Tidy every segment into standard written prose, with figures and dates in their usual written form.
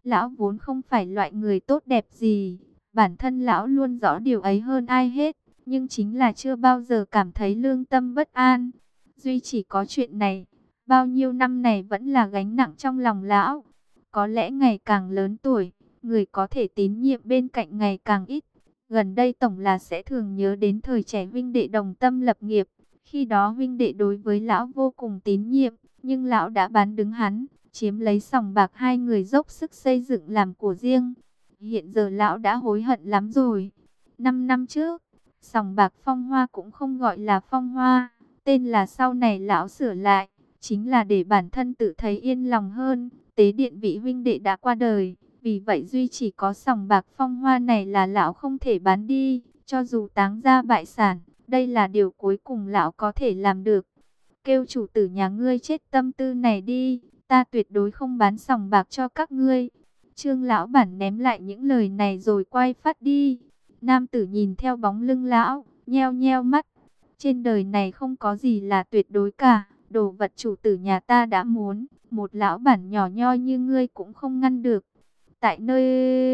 Lão vốn không phải loại người tốt đẹp gì, bản thân lão luôn rõ điều ấy hơn ai hết, nhưng chính là chưa bao giờ cảm thấy lương tâm bất an. Duy chỉ có chuyện này, bao nhiêu năm này vẫn là gánh nặng trong lòng lão. Có lẽ ngày càng lớn tuổi, người có thể tín nhiệm bên cạnh ngày càng ít. Gần đây tổng là sẽ thường nhớ đến thời trẻ huynh đệ đồng tâm lập nghiệp. Khi đó huynh đệ đối với lão vô cùng tín nhiệm, nhưng lão đã bán đứng hắn, chiếm lấy sòng bạc hai người dốc sức xây dựng làm của riêng. Hiện giờ lão đã hối hận lắm rồi. 5 năm trước, sòng bạc Phong Hoa cũng không gọi là Phong Hoa, tên là sau này lão sửa lại, chính là để bản thân tự thấy yên lòng hơn. Tế điện vị huynh đệ đã qua đời, vì vậy duy chỉ có sòng bạc Phong Hoa này là lão không thể bán đi, cho dù táng gia bại sản, đây là điều cuối cùng lão có thể làm được. Kêu chủ tử nhà ngươi chết tâm tư này đi, ta tuyệt đối không bán sòng bạc cho các ngươi. Trương lão bản ném lại những lời này rồi quay phát đi. Nam tử nhìn theo bóng lưng lão, nheo nheo mắt. Trên đời này không có gì là tuyệt đối cả, đồ vật chủ tử nhà ta đã muốn, một lão bản nhỏ nhoi như ngươi cũng không ngăn được. Tại nơi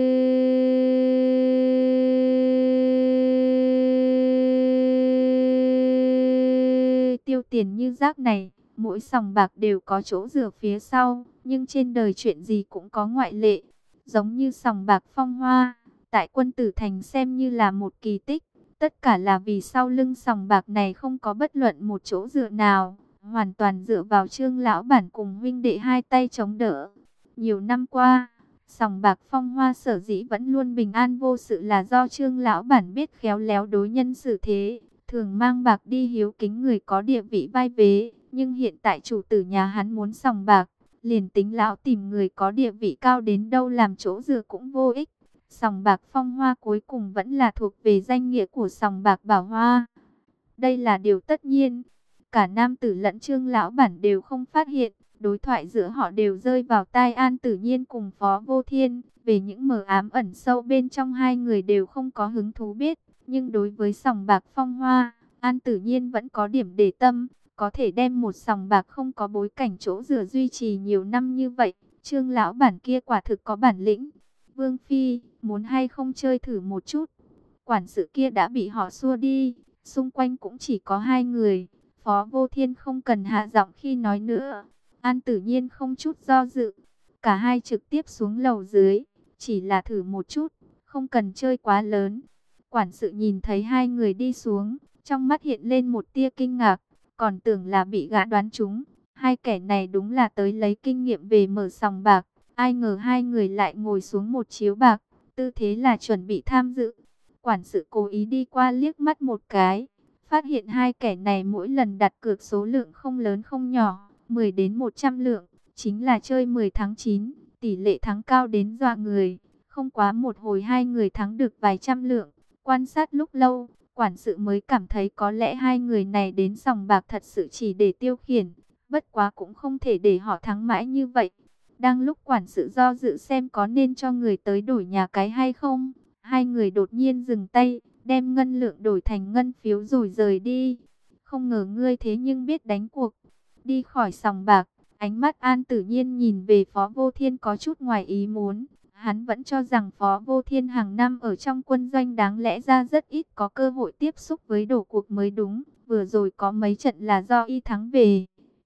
tiêu tiền như rác này, mỗi sòng bạc đều có chỗ dựa phía sau, nhưng trên đời chuyện gì cũng có ngoại lệ. Giống như sòng bạc Phong Hoa, tại Quân Tử Thành xem như là một kỳ tích. Tất cả là vì sau lưng sòng bạc này không có bất luận một chỗ dựa nào, hoàn toàn dựa vào Trương lão bản cùng huynh đệ hai tay chống đỡ. Nhiều năm qua, sòng bạc Phong Hoa sở dĩ vẫn luôn bình an vô sự là do Trương lão bản biết khéo léo đối nhân xử thế, thường mang bạc đi hiếu kính người có địa vị vai vế. Nhưng hiện tại chủ tử nhà hắn muốn sòng bạc, liền tính lão tìm người có địa vị cao đến đâu làm chỗ dựa cũng vô ích. Sòng bạc Phong Hoa cuối cùng vẫn là thuộc về danh nghĩa của sòng bạc Bảo Hoa. Đây là điều tất nhiên. Cả nam tử lẫn Trương lão bản đều không phát hiện. Đối thoại giữa họ đều rơi vào tai An Tử Nhiên cùng Phó Vô Thiên. Về những mờ ám ẩn sâu bên trong hai người đều không có hứng thú biết. Nhưng đối với sòng bạc Phong Hoa, An Tử Nhiên vẫn có điểm để tâm. Có thể đem một sòng bạc không có bối cảnh chỗ dựa duy trì nhiều năm như vậy. Trương lão bản kia quả thực có bản lĩnh. Vương Phi, muốn hay không chơi thử một chút? Quản sự kia đã bị họ xua đi, xung quanh cũng chỉ có hai người. Phó Vô Thiên không cần hạ giọng khi nói nữa. An Tử Nhiên không chút do dự. Cả hai trực tiếp xuống lầu dưới, chỉ là thử một chút, không cần chơi quá lớn. Quản sự nhìn thấy hai người đi xuống, trong mắt hiện lên một tia kinh ngạc, còn tưởng là bị gã đoán trúng. Hai kẻ này đúng là tới lấy kinh nghiệm về mở sòng bạc. Ai ngờ hai người lại ngồi xuống một chiếu bạc, tư thế là chuẩn bị tham dự. Quản sự cố ý đi qua liếc mắt một cái, phát hiện hai kẻ này mỗi lần đặt cược số lượng không lớn không nhỏ, 10 đến 100 lượng, chính là chơi 10 thắng 9, tỷ lệ thắng cao đến dọa người. Không quá một hồi hai người thắng được vài trăm lượng. Quan sát lúc lâu, quản sự mới cảm thấy có lẽ hai người này đến sòng bạc thật sự chỉ để tiêu khiển, bất quá cũng không thể để họ thắng mãi như vậy. Đang lúc quản sự do dự xem có nên cho người tới đổi nhà cái hay không, hai người đột nhiên dừng tay, đem ngân lượng đổi thành ngân phiếu rồi rời đi. Không ngờ ngươi thế nhưng biết đánh cuộc. Đi khỏi sòng bạc, ánh mắt An Tử Nhiên nhìn về Phó Vô Thiên có chút ngoài ý muốn. Hắn vẫn cho rằng Phó Vô Thiên hàng năm ở trong quân doanh đáng lẽ ra rất ít có cơ hội tiếp xúc với đổ cuộc mới đúng. Vừa rồi có mấy trận là do y thắng về.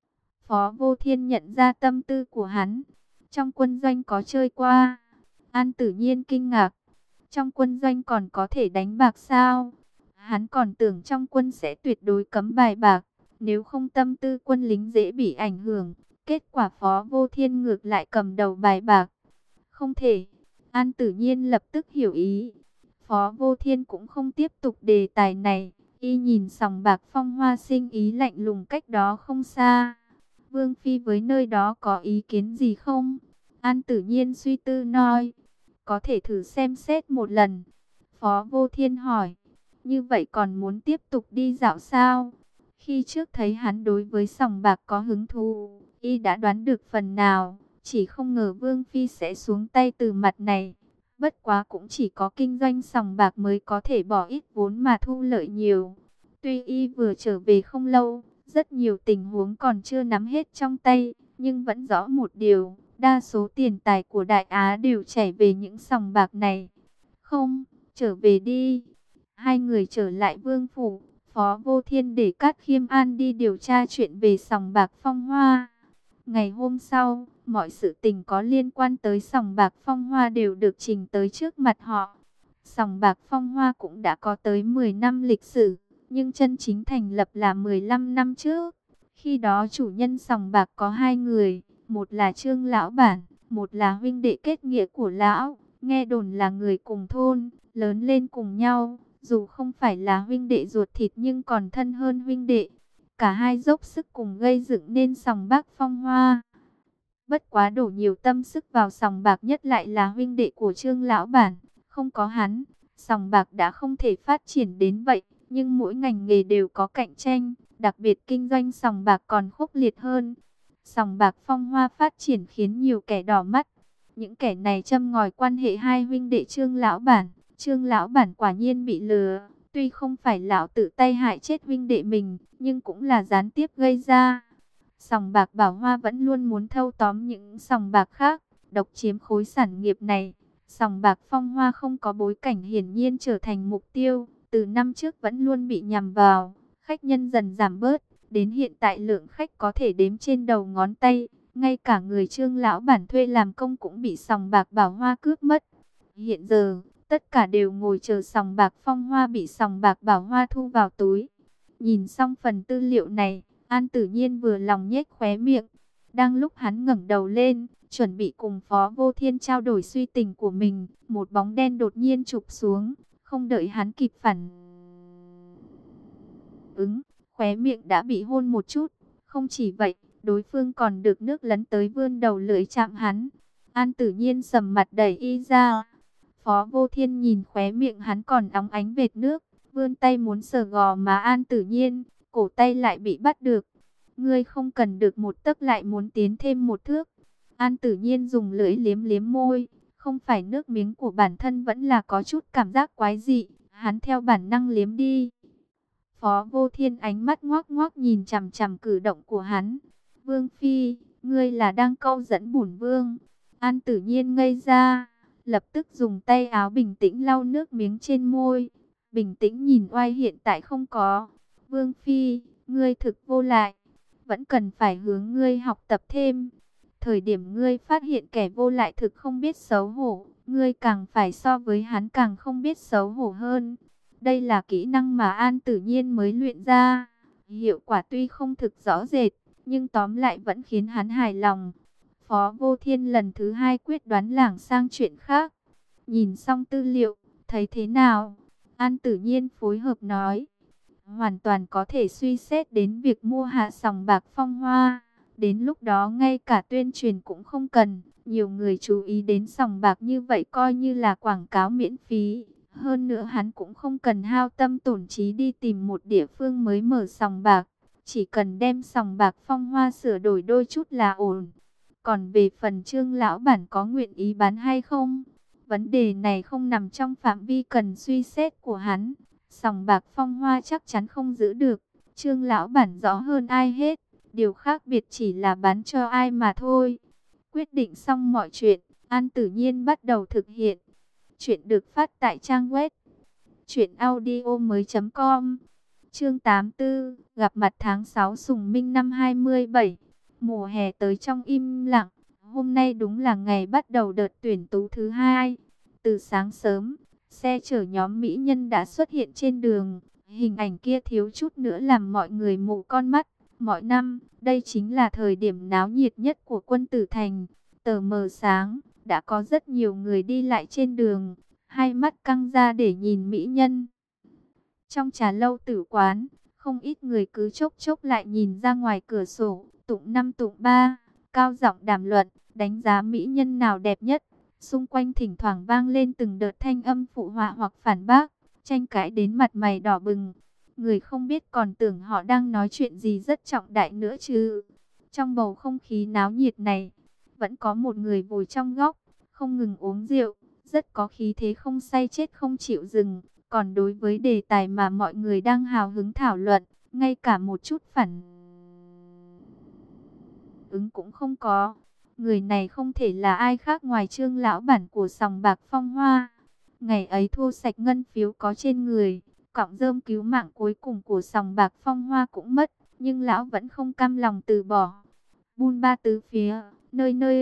Phó Vô Thiên nhận ra tâm tư của hắn. Trong quân doanh có chơi qua. An Tử Nhiên kinh ngạc. Trong quân doanh còn có thể đánh bạc sao? Hắn còn tưởng trong quân sẽ tuyệt đối cấm bài bạc. Nếu không tâm tư quân lính dễ bị ảnh hưởng. Kết quả Phó Vô Thiên ngược lại cầm đầu bài bạc. Không thể. An Tử Nhiên lập tức hiểu ý. Phó Vô Thiên cũng không tiếp tục đề tài này. Y nhìn sòng bạc Phong Hoa sinh ý lạnh lùng cách đó không xa. Vương Phi với nơi đó có ý kiến gì không? An Tử Nhiên suy tư nói. Có thể thử xem xét một lần. Phó Vô Thiên hỏi. Như vậy còn muốn tiếp tục đi dạo sao? Khi trước thấy hắn đối với sòng bạc có hứng thú, y đã đoán được phần nào. Chỉ không ngờ Vương Phi sẽ xuống tay từ mặt này. Bất quá cũng chỉ có kinh doanh sòng bạc mới có thể bỏ ít vốn mà thu lợi nhiều. Tuy y vừa trở về không lâu, rất nhiều tình huống còn chưa nắm hết trong tay, nhưng vẫn rõ một điều, Đa số tiền tài của Đại Á đều chảy về những sòng bạc này. Không, trở về đi. Hai người trở lại vương phủ. Phó Vô Thiên để Cát Khiêm An đi điều tra chuyện về sòng bạc Phong Hoa. Ngày hôm sau, mọi sự tình có liên quan tới sòng bạc Phong Hoa đều được trình tới trước mặt họ. Sòng bạc Phong Hoa cũng đã có tới 10 năm lịch sử, nhưng chân chính thành lập là 15 năm trước. Khi đó chủ nhân sòng bạc có hai người, một là Trương Lão Bản, một là huynh đệ kết nghĩa của Lão. Nghe đồn là người cùng thôn, lớn lên cùng nhau, dù không phải là huynh đệ ruột thịt nhưng còn thân hơn huynh đệ. Cả hai dốc sức cùng gây dựng nên sòng bạc Phong Hoa. Bất quá đổ nhiều tâm sức vào sòng bạc nhất lại là huynh đệ của Trương Lão Bản. Không có hắn, sòng bạc đã không thể phát triển đến vậy. Nhưng mỗi ngành nghề đều có cạnh tranh, đặc biệt kinh doanh sòng bạc còn khốc liệt hơn. Sòng bạc Phong Hoa phát triển khiến nhiều kẻ đỏ mắt. Những kẻ này châm ngòi quan hệ hai huynh đệ Trương Lão Bản. Trương Lão Bản quả nhiên bị lừa. Tuy không phải lão tự tay hại chết huynh đệ mình, nhưng cũng là gián tiếp gây ra. Sòng bạc Bảo Hoa vẫn luôn muốn thâu tóm những sòng bạc khác, độc chiếm khối sản nghiệp này. Sòng bạc Phong Hoa không có bối cảnh hiển nhiên trở thành mục tiêu, từ năm trước vẫn luôn bị nhằm vào, khách nhân dần giảm bớt, đến hiện tại lượng khách có thể đếm trên đầu ngón tay, ngay cả người Trương Lão Bản thuê làm công cũng bị sòng bạc Bảo Hoa cướp mất. Hiện giờ, tất cả đều ngồi chờ sòng bạc Phong Hoa bị sòng bạc Bảo Hoa thu vào túi. Nhìn xong phần tư liệu này, An Tử Nhiên vừa lòng nhếch khóe miệng. Đang lúc hắn ngẩng đầu lên, chuẩn bị cùng Phó Vô Thiên trao đổi suy tình của mình, một bóng đen đột nhiên chụp xuống, không đợi hắn kịp phản ứng, khóe miệng đã bị hôn một chút. Không chỉ vậy, đối phương còn được nước lấn tới vươn đầu lưỡi chạm hắn. An Tử Nhiên sầm mặt đẩy y ra. Phó Vô Thiên nhìn khóe miệng hắn còn óng ánh vệt nước, vươn tay muốn sờ gò má An Tử Nhiên, cổ tay lại bị bắt được. Ngươi không cần được một tấc lại muốn tiến thêm một thước. An Tử Nhiên dùng lưỡi liếm liếm môi, không phải nước miếng của bản thân vẫn là có chút cảm giác quái dị, hắn theo bản năng liếm đi. Phó Vô Thiên ánh mắt ngoác ngoác nhìn chằm chằm cử động của hắn. Vương Phi, ngươi là đang câu dẫn bổn vương. An Tử Nhiên ngây ra, lập tức dùng tay áo bình tĩnh lau nước miếng trên môi. Bình tĩnh nhìn oai hiện tại không có. Vương Phi, ngươi thực vô lại, vẫn cần phải hướng ngươi học tập thêm. Thời điểm ngươi phát hiện kẻ vô lại thực không biết xấu hổ, ngươi càng phải so với hắn càng không biết xấu hổ hơn. Đây là kỹ năng mà An Tử Nhiên mới luyện ra. Hiệu quả tuy không thực rõ rệt, nhưng tóm lại vẫn khiến hắn hài lòng. Phó Vô Thiên lần thứ hai quyết đoán lảng sang chuyện khác. Nhìn xong tư liệu, thấy thế nào? An Tử Nhiên phối hợp nói. Hoàn toàn có thể suy xét đến việc mua hạ sòng bạc Phong Hoa. Đến lúc đó ngay cả tuyên truyền cũng không cần. Nhiều người chú ý đến sòng bạc như vậy coi như là quảng cáo miễn phí. Hơn nữa hắn cũng không cần hao tâm tổn trí đi tìm một địa phương mới mở sòng bạc. Chỉ cần đem sòng bạc Phong Hoa sửa đổi đôi chút là ổn. Còn về phần Trương Lão Bản có nguyện ý bán hay không? Vấn đề này không nằm trong phạm vi cần suy xét của hắn. Sòng bạc Phong Hoa chắc chắn không giữ được. Trương Lão Bản rõ hơn ai hết. Điều khác biệt chỉ là bán cho ai mà thôi. Quyết định xong mọi chuyện, An Tử Nhiên bắt đầu thực hiện. Chuyện được phát tại trang web truyệnaudiomoi.com. Chương 84, gặp mặt tháng 6 Sùng Minh năm 27. Mùa hè tới trong im lặng. Hôm nay đúng là ngày bắt đầu đợt tuyển tú thứ hai. Từ sáng sớm, xe chở nhóm mỹ nhân đã xuất hiện trên đường. Hình ảnh kia thiếu chút nữa làm mọi người mù con mắt. Mọi năm, đây chính là thời điểm náo nhiệt nhất của Quân Tử Thành. Tờ mờ sáng, đã có rất nhiều người đi lại trên đường, hai mắt căng ra để nhìn mỹ nhân. Trong trà lâu tử quán, không ít người cứ chốc chốc lại nhìn ra ngoài cửa sổ, tụng năm tụng ba, cao giọng đàm luận, đánh giá mỹ nhân nào đẹp nhất. Xung quanh thỉnh thoảng vang lên từng đợt thanh âm phụ họa hoặc phản bác, tranh cãi đến mặt mày đỏ bừng. Người không biết còn tưởng họ đang nói chuyện gì rất trọng đại nữa chứ. Trong bầu không khí náo nhiệt này, vẫn có một người ngồi trong góc, không ngừng uống rượu, rất có khí thế không say chết không chịu dừng. Còn đối với đề tài mà mọi người đang hào hứng thảo luận, ngay cả một chút phản ứng cũng không có. Người này không thể là ai khác ngoài Trương lão bản của sòng bạc Phong Hoa. Ngày ấy thua sạch ngân phiếu có trên người, cọng rơm cứu mạng cuối cùng của sòng bạc Phong Hoa cũng mất, nhưng lão vẫn không cam lòng từ bỏ. Bun ba tứ phía, nơi nơi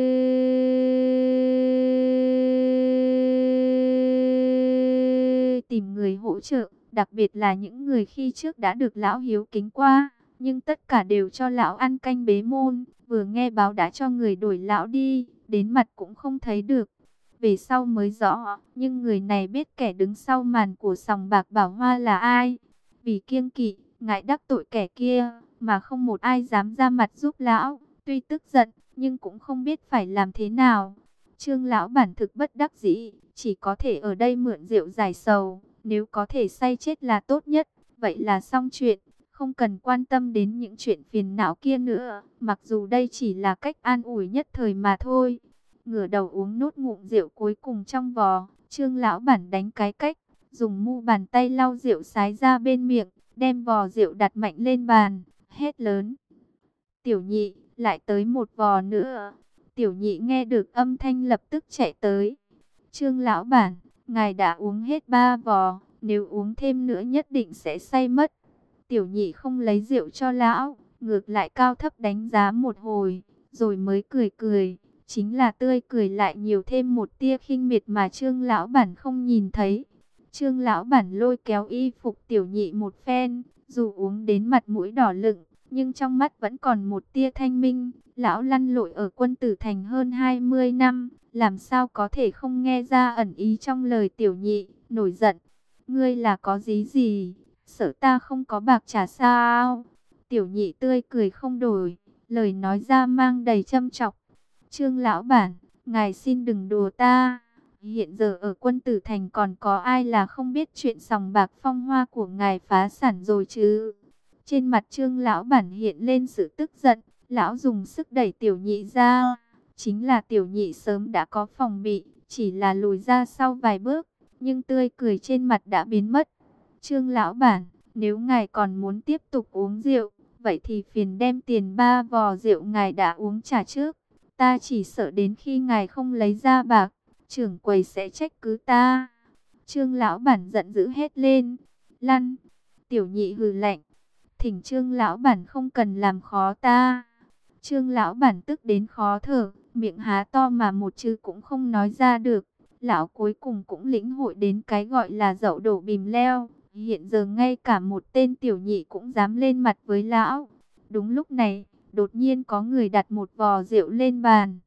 tìm người hỗ trợ, đặc biệt là những người khi trước đã được lão hiếu kính qua, nhưng tất cả đều cho lão ăn canh bế môn, vừa nghe báo đã cho người đuổi lão đi, đến mặt cũng không thấy được. Về sau mới rõ, nhưng người này biết kẻ đứng sau màn của sòng bạc Bảo Hoa là ai. Vì kiêng kỵ, ngại đắc tội kẻ kia, mà không một ai dám ra mặt giúp lão. Tuy tức giận, nhưng cũng không biết phải làm thế nào. Trương lão bản thực bất đắc dĩ, chỉ có thể ở đây mượn rượu giải sầu. Nếu có thể say chết là tốt nhất, vậy là xong chuyện. Không cần quan tâm đến những chuyện phiền não kia nữa, mặc dù đây chỉ là cách an ủi nhất thời mà thôi. Ngửa đầu uống nốt ngụm rượu cuối cùng trong vò, Trương lão bản đánh cái cách, dùng mu bàn tay lau rượu sái ra bên miệng, đem vò rượu đặt mạnh lên bàn, hét lớn: "Tiểu nhị, lại tới một vò nữa." Tiểu nhị nghe được âm thanh lập tức chạy tới. "Trương lão bản, ngài đã uống hết 3 vò, nếu uống thêm nữa nhất định sẽ say mất." Tiểu nhị không lấy rượu cho lão, ngược lại cao thấp đánh giá một hồi, rồi mới cười cười. Chính là tươi cười lại nhiều thêm một tia khinh miệt mà Trương lão bản không nhìn thấy. Trương lão bản lôi kéo y phục tiểu nhị một phen, dù uống đến mặt mũi đỏ lựng, nhưng trong mắt vẫn còn một tia thanh minh. Lão lăn lội ở Quân Tử Thành hơn 20 năm, làm sao có thể không nghe ra ẩn ý trong lời tiểu nhị, nổi giận: "Ngươi là có ý gì? Sợ ta không có bạc trả sao?" Tiểu nhị tươi cười không đổi, lời nói ra mang đầy châm chọc. "Trương lão bản, ngài xin đừng đùa ta. Hiện giờ ở Quân Tử Thành còn có ai là không biết chuyện sòng bạc Phong Hoa của ngài phá sản rồi chứ?" Trên mặt Trương lão bản hiện lên sự tức giận, lão dùng sức đẩy tiểu nhị ra. Chính là tiểu nhị sớm đã có phòng bị, chỉ là lùi ra sau vài bước, nhưng tươi cười trên mặt đã biến mất. "Trương lão bản, nếu ngài còn muốn tiếp tục uống rượu, vậy thì phiền đem tiền 3 vò rượu ngài đã uống trả trước. Ta chỉ sợ đến khi ngài không lấy ra bạc, trưởng quầy sẽ trách cứ ta." Trương lão bản giận dữ hét lên: "Lăn!" Tiểu nhị hừ lạnh: "Thỉnh Trương lão bản không cần làm khó ta." Trương lão bản tức đến khó thở, miệng há to mà một chữ cũng không nói ra được. Lão cuối cùng cũng lĩnh hội đến cái gọi là dậu đổ bìm leo. Hiện giờ ngay cả một tên tiểu nhị cũng dám lên mặt với lão. Đúng lúc này, đột nhiên có người đặt một vò rượu lên bàn.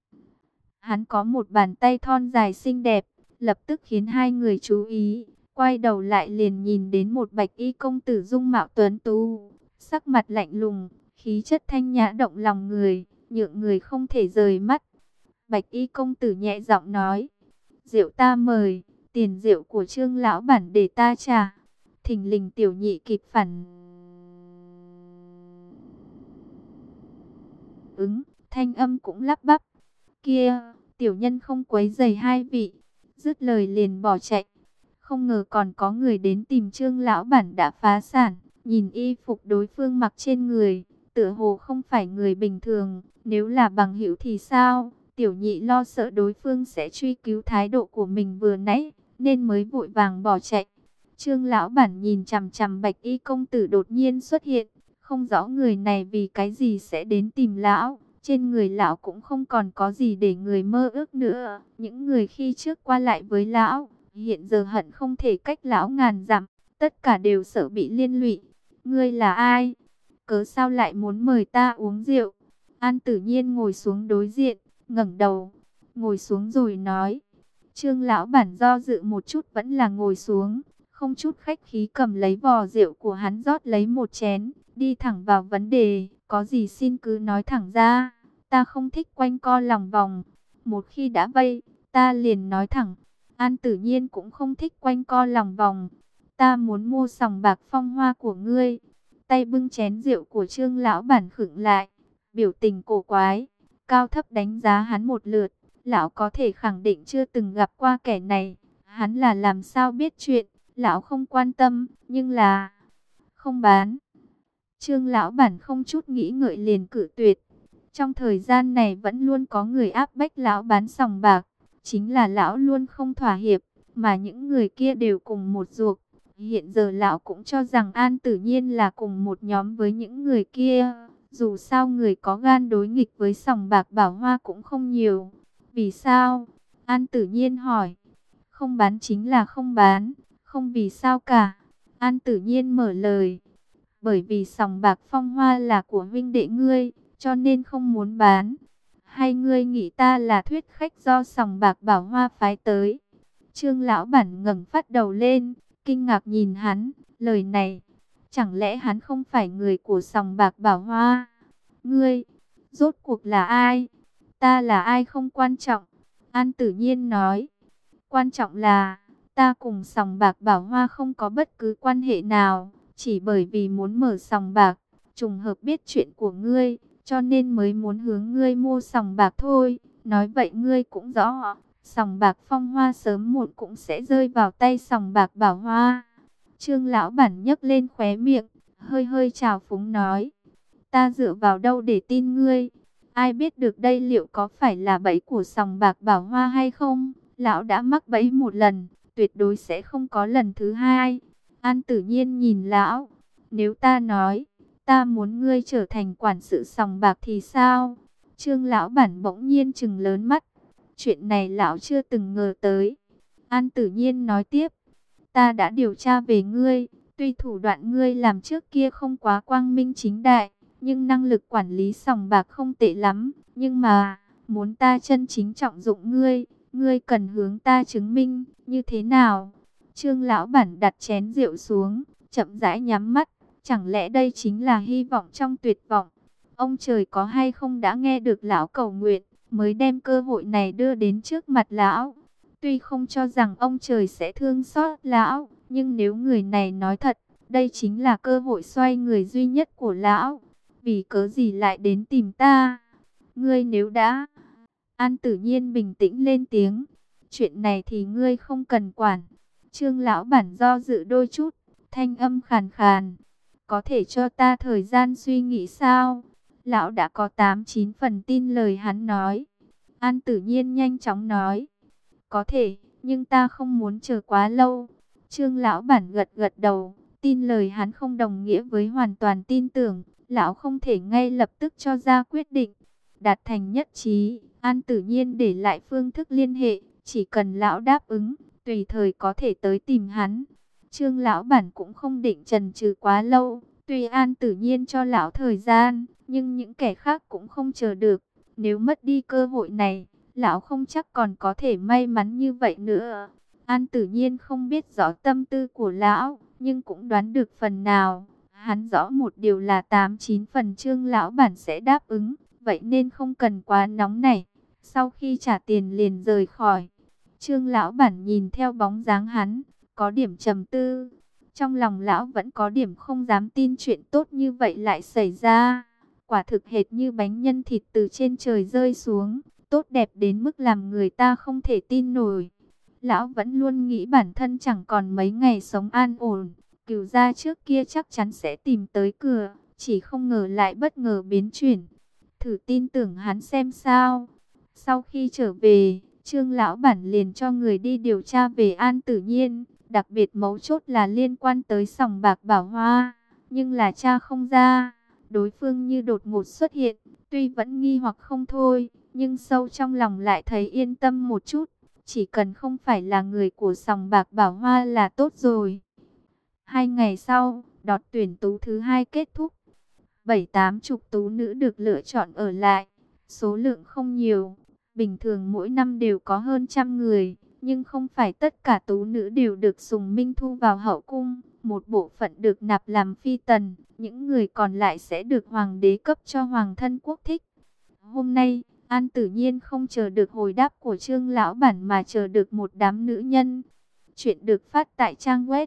Hắn có một bàn tay thon dài xinh đẹp, lập tức khiến hai người chú ý. Quay đầu lại liền nhìn đến một bạch y công tử dung mạo tuấn tú, sắc mặt lạnh lùng, khí chất thanh nhã động lòng người, nhượng người không thể rời mắt. Bạch y công tử nhẹ giọng nói: "Rượu ta mời, tiền rượu của Trương lão bản để ta trả." Thình lình tiểu nhị kịp phản ứng, thanh âm cũng lắp bắp: "Kia, tiểu nhân không quấy rầy hai vị." Dứt lời liền bỏ chạy. Không ngờ còn có người đến tìm Trương lão bản đã phá sản. Nhìn y phục đối phương mặc trên người, tựa hồ không phải người bình thường. Nếu là bằng hữu thì sao? Tiểu nhị lo sợ đối phương sẽ truy cứu thái độ của mình vừa nãy, nên mới vội vàng bỏ chạy. Trương lão bản nhìn chằm chằm bạch y công tử đột nhiên xuất hiện, không rõ người này vì cái gì sẽ đến tìm lão. Trên người lão cũng không còn có gì để người mơ ước nữa. Những người khi trước qua lại với lão, hiện giờ hận không thể cách lão ngàn dặm, tất cả đều sợ bị liên lụy. "Ngươi là ai? Cớ sao lại muốn mời ta uống rượu?" An Tử Nhiên ngồi xuống đối diện, ngẩng đầu, ngồi xuống rồi nói. Trương lão bản do dự một chút vẫn là ngồi xuống, không chút khách khí cầm lấy vò rượu của hắn rót lấy một chén, đi thẳng vào vấn đề: "Có gì xin cứ nói thẳng ra, ta không thích quanh co lòng vòng. Một khi đã vây, ta liền nói thẳng." An Tử Nhiên cũng không thích quanh co lòng vòng. "Ta muốn mua sòng bạc Phong Hoa của ngươi." Tay bưng chén rượu của Trương lão bản khựng lại, biểu tình cổ quái, cao thấp đánh giá hắn một lượt. Lão có thể khẳng định chưa từng gặp qua kẻ này. Hắn là làm sao biết chuyện, lão không quan tâm, nhưng là không bán. Trương lão bản không chút nghĩ ngợi liền cự tuyệt. Trong thời gian này vẫn luôn có người áp bách lão bán sòng bạc, chính là lão luôn không thỏa hiệp, mà những người kia đều cùng một ruột. Hiện giờ lão cũng cho rằng An Tử Nhiên là cùng một nhóm với những người kia. Dù sao người có gan đối nghịch với sòng bạc Bảo Hoa cũng không nhiều. Vì sao? An Tử Nhiên hỏi. Không bán chính là không bán, không vì sao cả. An Tử Nhiên mở lời. Bởi vì sòng bạc Phong Hoa là của huynh đệ ngươi, cho nên không muốn bán. Hay ngươi nghĩ ta là thuyết khách do sòng bạc Bảo Hoa phái tới? Trương lão bản ngẩng phát đầu lên, kinh ngạc nhìn hắn, lời này, chẳng lẽ hắn không phải người của sòng bạc Bảo Hoa? Ngươi, rốt cuộc là ai? Ta là ai không quan trọng. An Tử Nhiên nói, quan trọng là, ta cùng sòng bạc Bảo Hoa không có bất cứ quan hệ nào, chỉ bởi vì muốn mở sòng bạc, trùng hợp biết chuyện của ngươi, cho nên mới muốn hướng ngươi mua sòng bạc thôi. Nói vậy ngươi cũng rõ, sòng bạc Phong Hoa sớm muộn cũng sẽ rơi vào tay sòng bạc Bảo Hoa. Trương lão bản nhấc lên khóe miệng, hơi hơi trào phúng nói, ta dựa vào đâu để tin ngươi? Ai biết được đây liệu có phải là bẫy của sòng bạc Bảo Hoa hay không? Lão đã mắc bẫy một lần, tuyệt đối sẽ không có lần thứ hai. An Tử Nhiên nhìn lão, nếu ta nói, ta muốn ngươi trở thành quản sự sòng bạc thì sao? Trương lão bản bỗng nhiên trừng lớn mắt. Chuyện này lão chưa từng ngờ tới. An Tử Nhiên nói tiếp, ta đã điều tra về ngươi, tuy thủ đoạn ngươi làm trước kia không quá quang minh chính đại, nhưng năng lực quản lý sòng bạc không tệ lắm. Nhưng mà, muốn ta chân chính trọng dụng ngươi, ngươi cần hướng ta chứng minh, như thế nào? Trương lão bản đặt chén rượu xuống, chậm rãi nhắm mắt. Chẳng lẽ đây chính là hy vọng trong tuyệt vọng? Ông trời có hay không đã nghe được lão cầu nguyện, mới đem cơ hội này đưa đến trước mặt lão. Tuy không cho rằng ông trời sẽ thương xót lão, nhưng nếu người này nói thật, đây chính là cơ hội xoay người duy nhất của lão. Vì cớ gì lại đến tìm ta? Ngươi nếu đã... An Tử Nhiên bình tĩnh lên tiếng. Chuyện này thì ngươi không cần quản. Trương lão bản do dự đôi chút, thanh âm khàn khàn. Có thể cho ta thời gian suy nghĩ sao? Lão đã có 8-9 phần tin lời hắn nói. An Tử Nhiên nhanh chóng nói. Có thể, nhưng ta không muốn chờ quá lâu. Trương lão bản gật gật đầu. Tin lời hắn không đồng nghĩa với hoàn toàn tin tưởng. Lão không thể ngay lập tức cho ra quyết định. Đạt thành nhất trí, An Tử Nhiên để lại phương thức liên hệ. Chỉ cần lão đáp ứng, tùy thời có thể tới tìm hắn. Trương lão bản cũng không định chần chừ quá lâu. Tuy An Tử Nhiên cho lão thời gian, nhưng những kẻ khác cũng không chờ được. Nếu mất đi cơ hội này, lão không chắc còn có thể may mắn như vậy nữa. An Tử Nhiên không biết rõ tâm tư của lão, nhưng cũng đoán được phần nào. Hắn rõ một điều là 8-9 phần Trương lão bản sẽ đáp ứng, vậy nên không cần quá nóng nảy. Sau khi trả tiền liền rời khỏi. Trương lão bản nhìn theo bóng dáng hắn, có điểm trầm tư. Trong lòng lão vẫn có điểm không dám tin chuyện tốt như vậy lại xảy ra. Quả thực hệt như bánh nhân thịt từ trên trời rơi xuống, tốt đẹp đến mức làm người ta không thể tin nổi. Lão vẫn luôn nghĩ bản thân chẳng còn mấy ngày sống an ổn. Cửu gia trước kia chắc chắn sẽ tìm tới cửa, chỉ không ngờ lại bất ngờ biến chuyển. Thử tin tưởng hắn xem sao. Sau khi trở về, Trương lão bản liền cho người đi điều tra về An Tử Nhiên. Đặc biệt mấu chốt là liên quan tới sòng bạc Bảo Hoa, nhưng là cha không ra. Đối phương như đột ngột xuất hiện, tuy vẫn nghi hoặc không thôi, nhưng sâu trong lòng lại thấy yên tâm một chút. Chỉ cần không phải là người của sòng bạc Bảo Hoa là tốt rồi. 2 ngày sau, đọt tuyển tú thứ 2 kết thúc. 7-80 tú nữ được lựa chọn ở lại. Số lượng không nhiều, bình thường mỗi năm đều có hơn 100 người. Nhưng không phải tất cả tú nữ đều được Sùng Minh thu vào hậu cung. Một bộ phận được nạp làm phi tần, những người còn lại sẽ được hoàng đế cấp cho hoàng thân quốc thích. Hôm nay, An Tử Nhiên không chờ được hồi đáp của Trương lão bản mà chờ được một đám nữ nhân. Chuyện được phát tại trang web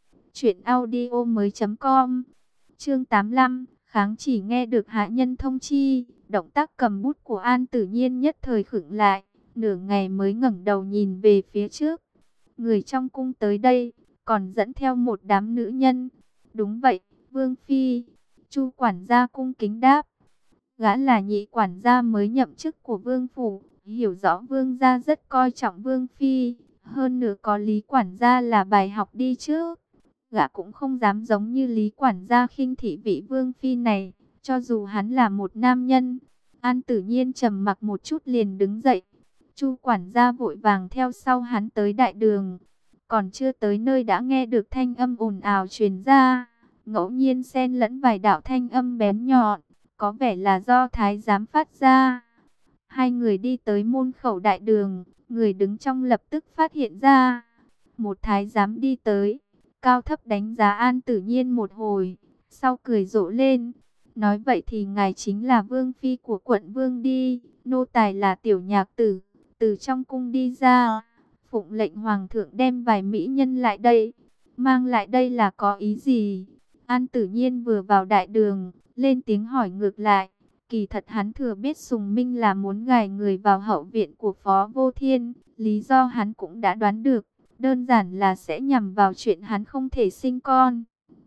truyệnaudiomoi.com. Chương 85, kháng chỉ nghe được hạ nhân thông chi, động tác cầm bút của An Tử Nhiên nhất thời khựng lại, nửa ngày mới ngẩng đầu nhìn về phía trước. Người trong cung tới đây, còn dẫn theo một đám nữ nhân. Đúng vậy, Vương phi. Chu quản gia cung kính đáp. Gã là nhị quản gia mới nhậm chức của vương phủ, hiểu rõ vương gia rất coi trọng vương phi, hơn nữa có Lý quản gia là bài học đi trước. Gã cũng không dám giống như Lý quản gia khinh thị vị vương phi này, cho dù hắn là một nam nhân. An Tử Nhiên trầm mặc một chút liền đứng dậy. Chu quản gia vội vàng theo sau hắn tới đại đường. Còn chưa tới nơi đã nghe được thanh âm ồn ào truyền ra, ngẫu nhiên xen lẫn vài đạo thanh âm bén nhọn, có vẻ là do thái giám phát ra. Hai người đi tới môn khẩu đại đường, người đứng trong lập tức phát hiện ra. Một thái giám đi tới, cao thấp đánh giá An Tử Nhiên một hồi, sau cười rộ lên. Nói vậy thì ngài chính là vương phi của quận vương đi, nô tài là tiểu nhạc tử, từ trong cung đi ra. Phụng lệnh hoàng thượng đem vài mỹ nhân lại đây. Mang lại đây là có ý gì? An Tử Nhiên vừa vào đại đường, lên tiếng hỏi ngược lại. Kỳ thật hắn thừa biết Sùng Minh là muốn gài người vào hậu viện của Phó Vô Thiên. Lý do hắn cũng đã đoán được, đơn giản là sẽ nhằm vào chuyện hắn không thể sinh con.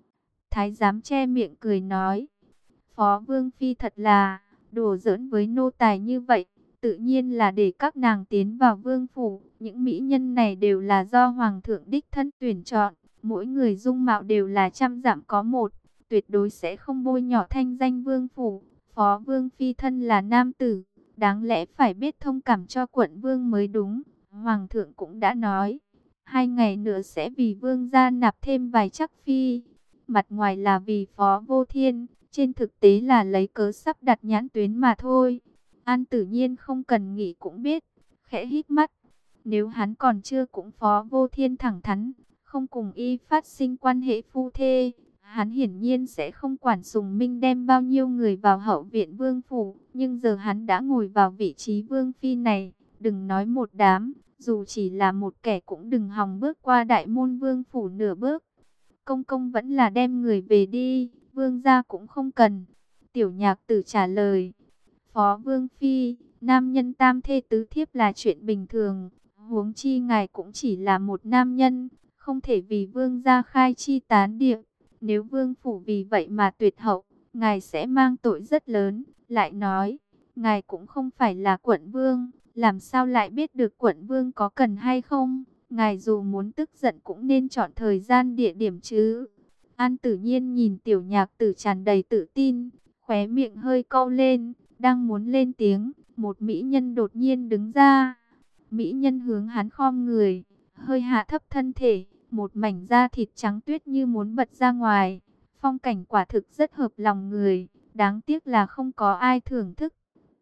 Thái giám che miệng cười nói, Phó Vương Phi thật là đùa giỡn với nô tài như vậy. Tự nhiên là để các nàng tiến vào vương phủ. Những mỹ nhân này đều là do hoàng thượng đích thân tuyển chọn. Mỗi người dung mạo đều là trăm dặm có một. Tuyệt đối sẽ không bôi nhọ thanh danh vương phủ. Phó vương phi thân là nam tử, đáng lẽ phải biết thông cảm cho quận vương mới đúng. Hoàng thượng cũng đã nói, 2 ngày nữa sẽ vì vương gia nạp thêm vài chắc phi. Mặt ngoài là vì Phó Vô Thiên, trên thực tế là lấy cớ sắp đặt nhãn tuyến mà thôi. An Tử Nhiên không cần nghĩ cũng biết, khẽ hít mắt. Nếu hắn còn chưa cũng Phó Vô Thiên thẳng thắn, không cùng y phát sinh quan hệ phu thê, hắn hiển nhiên sẽ không quản Sùng Minh đem bao nhiêu người vào hậu viện vương phủ. Nhưng giờ hắn đã ngồi vào vị trí vương phi này, đừng nói một đám, dù chỉ là một kẻ cũng đừng hòng bước qua đại môn vương phủ nửa bước. Công công vẫn là đem người về đi, vương gia cũng không cần. Tiểu nhạc tử trả lời. Phó Vương Phi, nam nhân tam thê tứ thiếp là chuyện bình thường. Huống chi ngài cũng chỉ là một nam nhân, không thể vì vương gia khai chi tán địa. Nếu vương phủ vì vậy mà tuyệt hậu, ngài sẽ mang tội rất lớn. Lại nói, ngài cũng không phải là quận vương, làm sao lại biết được quận vương có cần hay không? Ngài dù muốn tức giận cũng nên chọn thời gian địa điểm chứ. An Tử Nhiên nhìn tiểu nhạc tử tràn đầy tự tin, khóe miệng hơi cau lên. Đang muốn lên tiếng, một mỹ nhân đột nhiên đứng ra. Mỹ nhân hướng hắn khom người, hơi hạ thấp thân thể, một mảnh da thịt trắng tuyết như muốn bật ra ngoài. Phong cảnh quả thực rất hợp lòng người, đáng tiếc là không có ai thưởng thức.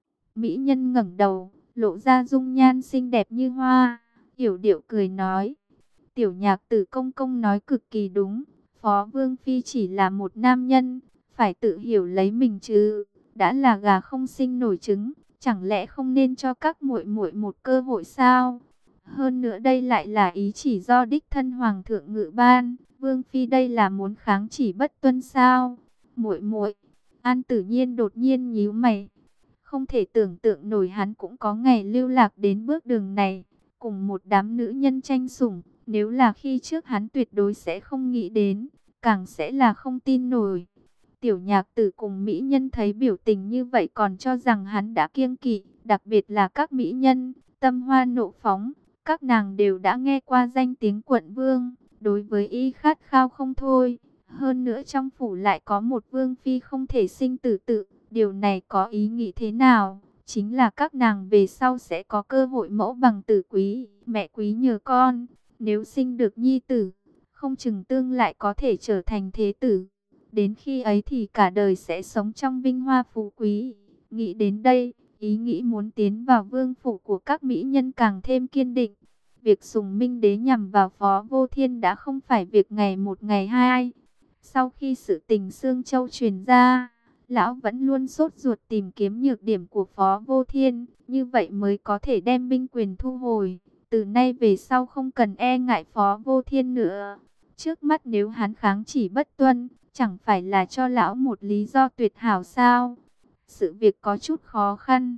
Mỹ nhân ngẩng đầu, lộ ra dung nhan xinh đẹp như hoa, yểu điệu cười nói. Tiểu nhạc tử công công nói cực kỳ đúng, Phó Vương Phi chỉ là một nam nhân, phải tự hiểu lấy mình chứ. Đã là gà không sinh nổi trứng, chẳng lẽ không nên cho các muội muội một cơ hội sao? Hơn nữa đây lại là ý chỉ do đích thân hoàng thượng ngự ban, Vương Phi đây là muốn kháng chỉ bất tuân sao? Muội muội, An Tử Nhiên đột nhiên nhíu mày, không thể tưởng tượng nổi hắn cũng có ngày lưu lạc đến bước đường này, cùng một đám nữ nhân tranh sủng. Nếu là khi trước hắn tuyệt đối sẽ không nghĩ đến, càng sẽ là không tin nổi. Tiểu nhạc tử cùng mỹ nhân thấy biểu tình như vậy còn cho rằng hắn đã kiêng kỵ, đặc biệt là các mỹ nhân, tâm hoa nộ phóng. Các nàng đều đã nghe qua danh tiếng quận vương, đối với y khát khao không thôi. Hơn nữa trong phủ lại có một vương phi không thể sinh tử tự, điều này có ý nghĩ thế nào? Chính là các nàng về sau sẽ có cơ hội mẫu bằng tử quý, mẹ quý nhờ con. Nếu sinh được nhi tử, không chừng tương lại có thể trở thành thế tử. Đến khi ấy thì cả đời sẽ sống trong vinh hoa phú quý. Nghĩ đến đây, ý nghĩ muốn tiến vào vương phủ của các mỹ nhân càng thêm kiên định. Việc Sùng Minh Đế nhằm vào Phó Vô Thiên đã không phải việc ngày một ngày hai. Sau khi sự tình Sương Châu truyền ra, lão vẫn luôn sốt ruột tìm kiếm nhược điểm của Phó Vô Thiên, như vậy mới có thể đem binh quyền thu hồi. Từ nay về sau không cần e ngại Phó Vô Thiên nữa. Trước mắt nếu hắn kháng chỉ bất tuân, chẳng phải là cho lão một lý do tuyệt hảo sao? Sự việc có chút khó khăn.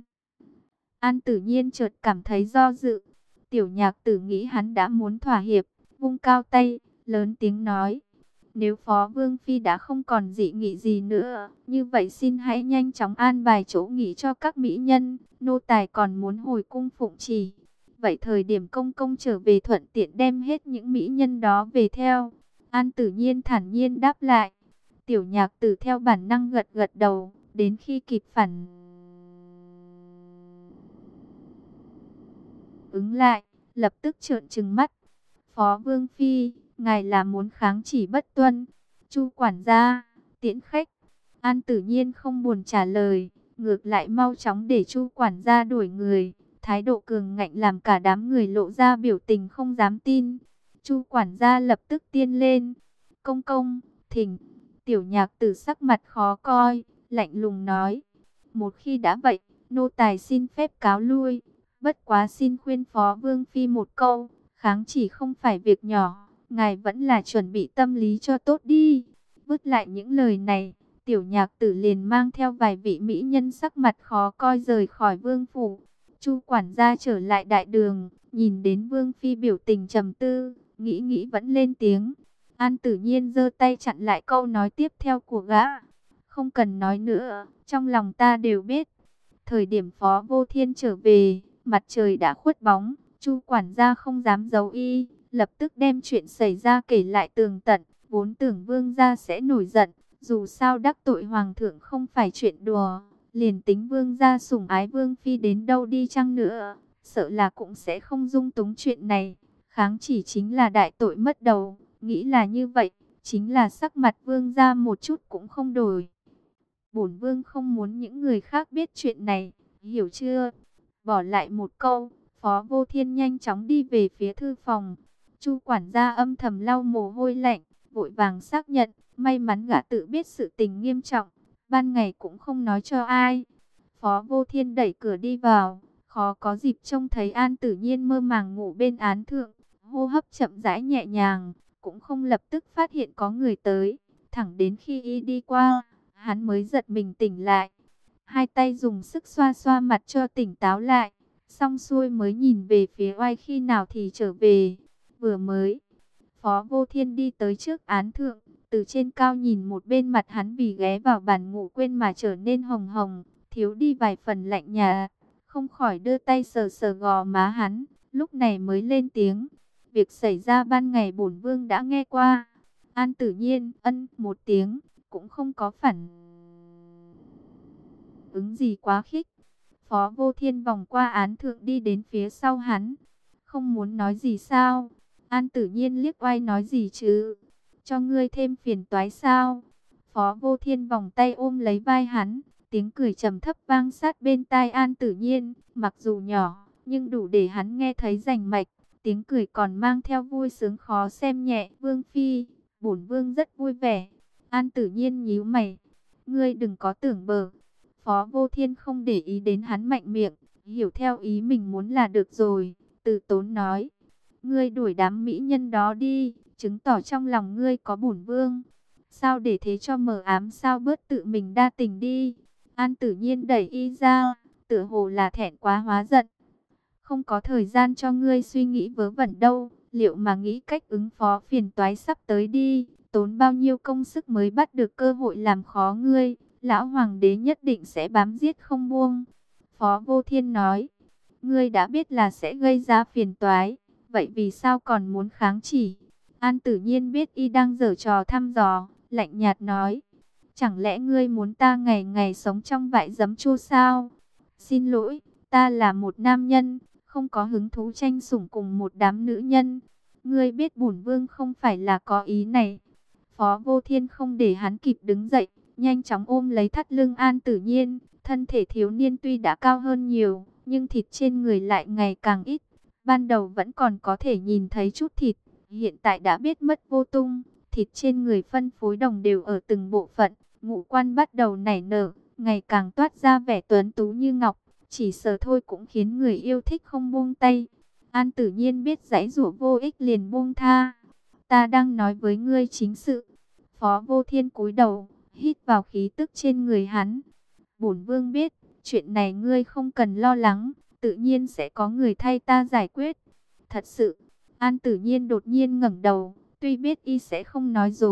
An Tử Nhiên chợt cảm thấy do dự. Tiểu nhạc tử nghĩ hắn đã muốn thỏa hiệp, vung cao tay, lớn tiếng nói. Nếu Phó Vương Phi đã không còn dị nghị gì nữa, như vậy xin hãy nhanh chóng an bài chỗ nghỉ cho các mỹ nhân, nô tài còn muốn hồi cung phụng chỉ. Vậy thời điểm công công trở về thuận tiện đem hết những mỹ nhân đó về theo. An Tử Nhiên thản nhiên đáp lại. Tiểu Nhạc Tử theo bản năng gật gật đầu, đến khi kịp phản ứng lại, lập tức trợn trừng mắt. Phó Vương Phi, ngài là muốn kháng chỉ bất tuân? Chu quản gia, tiễn khách. An Tử Nhiên không buồn trả lời, ngược lại mau chóng để Chu quản gia đuổi người. Thái độ cường ngạnh làm cả đám người lộ ra biểu tình không dám tin. Chu quản gia lập tức tiên lên. Công công, thỉnh. Tiểu Nhạc Tử sắc mặt khó coi, lạnh lùng nói. Một khi đã vậy, nô tài xin phép cáo lui. Bất quá xin khuyên Phó Vương Phi một câu, kháng chỉ không phải việc nhỏ, ngài vẫn là chuẩn bị tâm lý cho tốt đi. Vứt lại những lời này, Tiểu Nhạc Tử liền mang theo vài vị mỹ nhân sắc mặt khó coi rời khỏi vương phủ. Chu quản gia trở lại đại đường, nhìn đến Vương Phi biểu tình trầm tư, nghĩ vẫn lên tiếng. An Tử Nhiên giơ tay chặn lại câu nói tiếp theo của gã. Không cần nói nữa, trong lòng ta đều biết. Thời điểm Phó Vô Thiên trở về, mặt trời đã khuất bóng, Chu quản gia không dám giấu y, lập tức đem chuyện xảy ra kể lại tường tận, vốn tưởng vương gia sẽ nổi giận, dù sao đắc tội hoàng thượng không phải chuyện đùa, liền tính vương gia sủng ái Vương Phi đến đâu đi chăng nữa, sợ là cũng sẽ không dung túng chuyện này, kháng chỉ chính là đại tội mất đầu, nghĩ là như vậy, chính là sắc mặt vương gia một chút cũng không đổi. Bổn vương không muốn những người khác biết chuyện này, hiểu chưa? Bỏ lại một câu, Phó Vô Thiên nhanh chóng đi về phía thư phòng. Chu quản gia âm thầm lau mồ hôi lạnh, vội vàng xác nhận, may mắn gã tự biết sự tình nghiêm trọng, ban ngày cũng không nói cho ai. Phó Vô Thiên đẩy cửa đi vào, khó có dịp trông thấy An Tử Nhiên mơ màng ngủ bên án thượng, hô hấp chậm rãi nhẹ nhàng, cũng không lập tức phát hiện có người tới, thẳng đến khi y đi qua, hắn mới giật mình tỉnh lại. Hai tay dùng sức xoa xoa mặt cho tỉnh táo lại, xong xuôi mới nhìn về phía oai khi nào thì trở về. Vừa mới, Phó Vô Thiên đi tới trước án thượng, từ trên cao nhìn một bên mặt hắn vì ghé vào bàn ngủ quên mà trở nên hồng hồng, thiếu đi vài phần lạnh nhạt, không khỏi đưa tay sờ sờ gò má hắn, lúc này mới lên tiếng. Việc xảy ra ban ngày bổn vương đã nghe qua. An Tử Nhiên ân một tiếng, cũng không có phản ứng gì quá khích. Phó Vô Thiên vòng qua án thượng đi đến phía sau hắn. Không muốn nói gì sao? An Tử Nhiên liếc oai nói gì chứ? Cho ngươi thêm phiền toái sao? Phó Vô Thiên vòng tay ôm lấy vai hắn. Tiếng cười trầm thấp vang sát bên tai An Tử Nhiên. Mặc dù nhỏ, nhưng đủ để hắn nghe thấy rành mạch. Tiếng cười còn mang theo vui sướng khó xem nhẹ. Vương Phi, bổn vương rất vui vẻ. An Tử Nhiên nhíu mày. Ngươi đừng có tưởng bờ. Phó Vô Thiên không để ý đến hắn mạnh miệng, hiểu theo ý mình muốn là được rồi, từ tốn nói. Ngươi đuổi đám mỹ nhân đó đi, chứng tỏ trong lòng ngươi có bổn vương. Sao để thế cho mờ ám, sao bớt tự mình đa tình đi. An Tử Nhiên đẩy y ra, tựa hồ là thẹn quá hóa giận. Không có thời gian cho ngươi suy nghĩ vớ vẩn đâu, liệu mà nghĩ cách ứng phó phiền toái sắp tới đi, tốn bao nhiêu công sức mới bắt được cơ hội làm khó ngươi. Lão hoàng đế nhất định sẽ bám giết không buông. Phó Vô Thiên nói, ngươi đã biết là sẽ gây ra phiền toái, vậy vì sao còn muốn kháng chỉ? An Tử Nhiên biết y đang giở trò thăm dò, lạnh nhạt nói, chẳng lẽ ngươi muốn ta ngày ngày sống trong vại giấm chua sao? Xin lỗi, ta là một nam nhân, không có hứng thú tranh sủng cùng một đám nữ nhân. Ngươi biết bổn vương không phải là có ý này. Phó Vô Thiên không để hắn kịp đứng dậy, nhanh chóng ôm lấy thắt lưng An Tử Nhiên. Thân thể thiếu niên tuy đã cao hơn nhiều, nhưng thịt trên người lại ngày càng ít. Ban đầu vẫn còn có thể nhìn thấy chút thịt, hiện tại đã biết mất vô tung. Thịt trên người phân phối đồng đều ở từng bộ phận, ngũ quan bắt đầu nảy nở, ngày càng toát ra vẻ tuấn tú như ngọc. Chỉ sờ thôi cũng khiến người yêu thích không buông tay. An Tử Nhiên biết giãy giụa vô ích liền buông tha. Ta đang nói với ngươi chính sự. Phó Vô Thiên cúi đầu, hít vào khí tức trên người hắn. Bổn vương biết, chuyện này ngươi không cần lo lắng, tự nhiên sẽ có người thay ta giải quyết. Thật sự, An Tử Nhiên đột nhiên ngẩng đầu, tuy biết y sẽ không nói dối,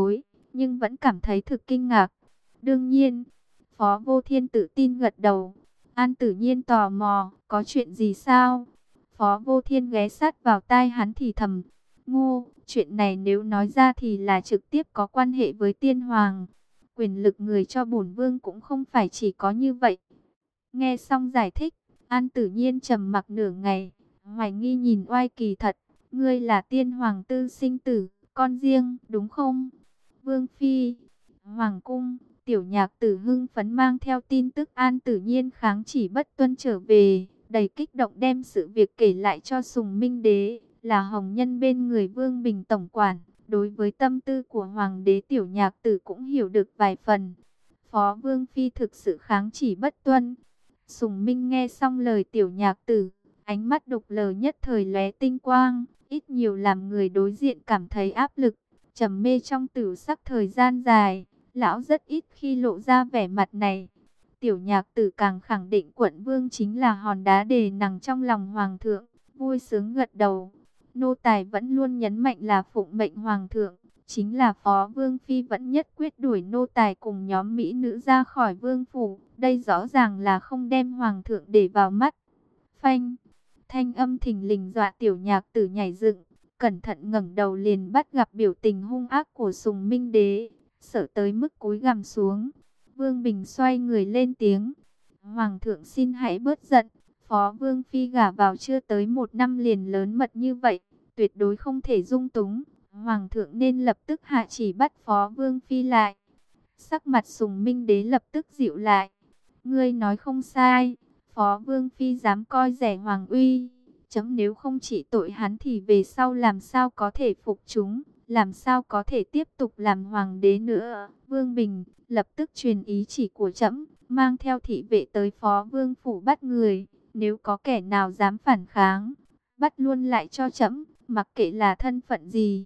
nhưng vẫn cảm thấy thực kinh ngạc. Đương nhiên, Phó Vô Thiên tự tin gật đầu. An Tử Nhiên tò mò, có chuyện gì sao? Phó Vô Thiên ghé sát vào tai hắn thì thầm, Ngô, chuyện này nếu nói ra thì là trực tiếp có quan hệ với tiên hoàng. Quyền lực người cho bổn vương cũng không phải chỉ có như vậy. Nghe xong giải thích, An Tử Nhiên trầm mặc nửa ngày, hoài nghi nhìn Oai Kỳ thật, ngươi là tiên hoàng tư sinh tử, con riêng, đúng không? Vương Phi, Hoàng Cung, Tiểu Nhạc Tử hưng phấn mang theo tin tức An Tử Nhiên kháng chỉ bất tuân trở về, đầy kích động đem sự việc kể lại cho Sùng Minh Đế, là hồng nhân bên người Vương Bình tổng quản. Đối với tâm tư của Hoàng đế Tiểu Nhạc Tử cũng hiểu được vài phần. Phó Vương Phi thực sự kháng chỉ bất tuân. Sùng Minh nghe xong lời Tiểu Nhạc Tử, ánh mắt đục lờ nhất thời lóe tinh quang, ít nhiều làm người đối diện cảm thấy áp lực, trầm mê trong tử sắc thời gian dài. Lão rất ít khi lộ ra vẻ mặt này. Tiểu Nhạc Tử càng khẳng định quận vương chính là hòn đá đề nằng trong lòng hoàng thượng, vui sướng gật đầu. Nô tài vẫn luôn nhấn mạnh là phụng mệnh hoàng thượng, chính là Phó Vương Phi vẫn nhất quyết đuổi nô tài cùng nhóm mỹ nữ ra khỏi vương phủ. Đây rõ ràng là không đem hoàng thượng để vào mắt. Phanh, thanh âm thình lình dọa Tiểu Nhạc Tử nhảy dựng, cẩn thận ngẩng đầu liền bắt gặp biểu tình hung ác của Sùng Minh Đế, sợ tới mức cúi gằm xuống. Vương Bình xoay người lên tiếng, Hoàng thượng xin hãy bớt giận. Phó Vương Phi gả vào chưa tới 1 năm liền lớn mật như vậy, tuyệt đối không thể dung túng. Hoàng thượng nên lập tức hạ chỉ bắt Phó Vương Phi lại. Sắc mặt Sùng Minh Đế lập tức dịu lại. Ngươi nói không sai, Phó Vương Phi dám coi rẻ hoàng uy. Chấm nếu không chỉ tội hắn thì về sau làm sao có thể phục chúng, làm sao có thể tiếp tục làm hoàng đế nữa. Vương Bình lập tức truyền ý chỉ của trẫm, mang theo thị vệ tới Phó Vương phủ bắt người. Nếu có kẻ nào dám phản kháng, bắt luôn lại cho trẫm, mặc kệ là thân phận gì.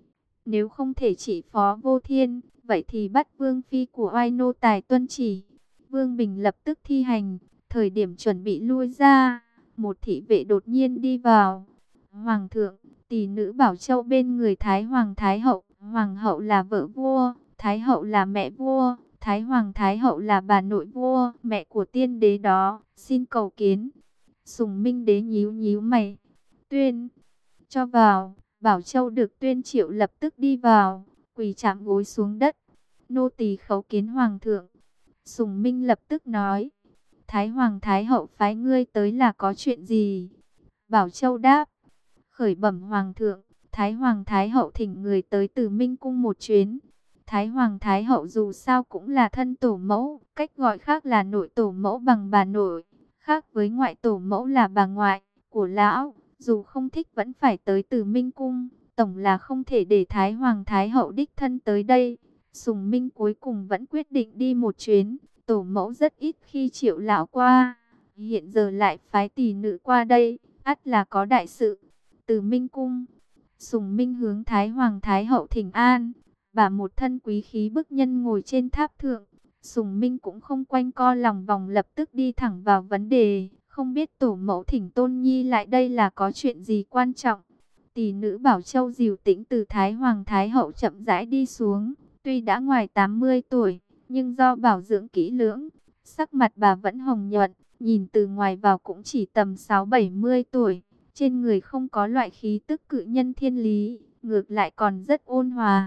Nếu không thể chỉ Phó Vô Thiên, vậy thì bắt Vương Phi của oai nô tài tuân chỉ. Vương Bình lập tức thi hành. Thời điểm chuẩn bị lui ra, một thị vệ đột nhiên đi vào. Hoàng thượng, tỷ nữ Bảo Châu bên người Thái Hoàng Thái Hậu. Hoàng hậu là vợ vua, Thái Hậu là mẹ vua, Thái Hoàng Thái Hậu là bà nội vua, mẹ của tiên đế đó, xin cầu kiến. Sùng Minh Đế nhíu nhíu mày, tuyên, cho vào. Bảo Châu được tuyên triệu lập tức đi vào, quỳ chạm gối xuống đất. Nô tỳ khấu kiến Hoàng thượng. Sùng Minh lập tức nói, Thái Hoàng Thái Hậu phái ngươi tới là có chuyện gì? Bảo Châu đáp, khởi bẩm Hoàng thượng, Thái Hoàng Thái Hậu thỉnh người tới Từ Minh Cung một chuyến. Thái Hoàng Thái Hậu dù sao cũng là thân tổ mẫu, cách gọi khác là nội tổ mẫu bằng bà nội, khác với ngoại tổ mẫu là bà ngoại của lão. Dù không thích vẫn phải tới Từ Minh Cung, tổng là không thể để Thái Hoàng Thái Hậu đích thân tới đây. Sùng Minh cuối cùng vẫn quyết định đi một chuyến. Tổ mẫu rất ít khi triệu lão qua, hiện giờ lại phái tỷ nữ qua đây, ắt là có đại sự. Từ Minh Cung, Sùng Minh hướng Thái Hoàng Thái Hậu thỉnh an, bà một thân quý khí bức nhân ngồi trên tháp thượng. Sùng Minh cũng không quanh co lòng vòng, lập tức đi thẳng vào vấn đề, không biết tổ mẫu thỉnh Tôn Nhi lại đây là có chuyện gì quan trọng. Tỷ nữ Bảo Châu dìu tĩnh từ Thái Hoàng Thái Hậu chậm rãi đi xuống, tuy đã ngoài 80 tuổi, nhưng do bảo dưỡng kỹ lưỡng, sắc mặt bà vẫn hồng nhuận, nhìn từ ngoài vào cũng chỉ tầm 60-70 tuổi. Trên người không có loại khí tức cự nhân thiên lý, ngược lại còn rất ôn hòa.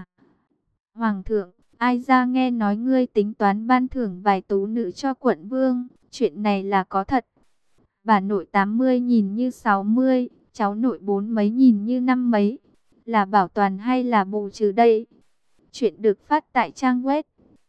Hoàng thượng, ai ra nghe nói ngươi tính toán ban thưởng vài tú nữ cho quận vương, chuyện này là có thật? Bà nội 80 nhìn như 60, cháu nội 4 mấy nhìn như 5 mấy, là bảo toàn hay là bù trừ đây? Chuyện được phát tại trang web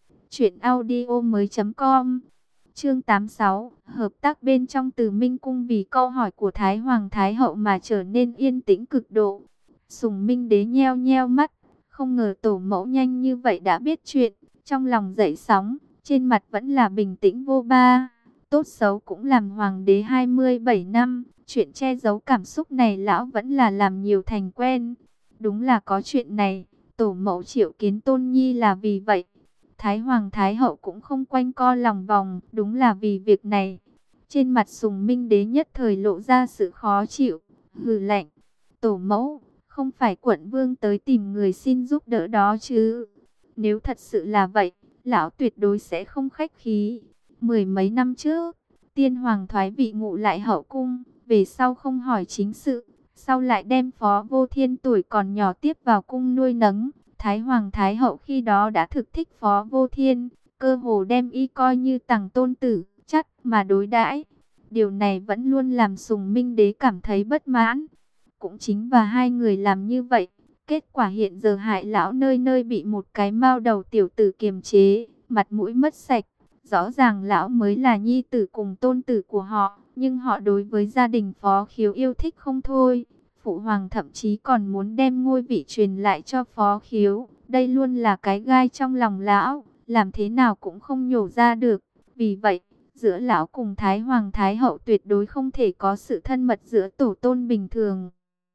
truyệnaudiomoi.com. Chương 86, hợp tác bên trong Từ Minh Cung vì câu hỏi của Thái Hoàng Thái Hậu mà trở nên yên tĩnh cực độ. Sùng Minh Đế nheo nheo mắt, không ngờ tổ mẫu nhanh như vậy đã biết chuyện, trong lòng dậy sóng, trên mặt vẫn là bình tĩnh vô ba. Tốt xấu cũng làm hoàng đế 27 năm, chuyện che giấu cảm xúc này lão vẫn là làm nhiều thành quen. Đúng là có chuyện này, tổ mẫu triệu kiến Tôn Nhi là vì vậy. Thái Hoàng Thái Hậu cũng không quanh co lòng vòng, đúng là vì việc này. Trên mặt Sùng Minh Đế nhất thời lộ ra sự khó chịu, hừ lạnh. Tổ mẫu, không phải quận vương tới tìm người xin giúp đỡ đó chứ? Nếu thật sự là vậy, lão tuyệt đối sẽ không khách khí. Mười mấy năm trước, tiên hoàng thoái vị ngụ lại hậu cung, về sau không hỏi chính sự, sau lại đem Phó Vô Thiên tuổi còn nhỏ tiếp vào cung nuôi nấng. Thái hoàng thái hậu khi đó đã thực thích Phó Vô Thiên, cơ hồ đem y coi như tằng tôn tử, chắc mà đối đãi. Điều này vẫn luôn làm Sùng Minh Đế cảm thấy bất mãn. Cũng chính và hai người làm như vậy, kết quả hiện giờ hại lão nơi nơi bị một cái mao đầu tiểu tử kiềm chế, mặt mũi mất sạch. Rõ ràng lão mới là nhi tử cùng tôn tử của họ, nhưng họ đối với gia đình Phó Khiếu yêu thích không thôi. Phụ hoàng thậm chí còn muốn đem ngôi vị truyền lại cho Phó Khiếu. Đây luôn là cái gai trong lòng lão, làm thế nào cũng không nhổ ra được. Vì vậy, giữa lão cùng Thái Hoàng Thái Hậu tuyệt đối không thể có sự thân mật giữa tổ tôn bình thường.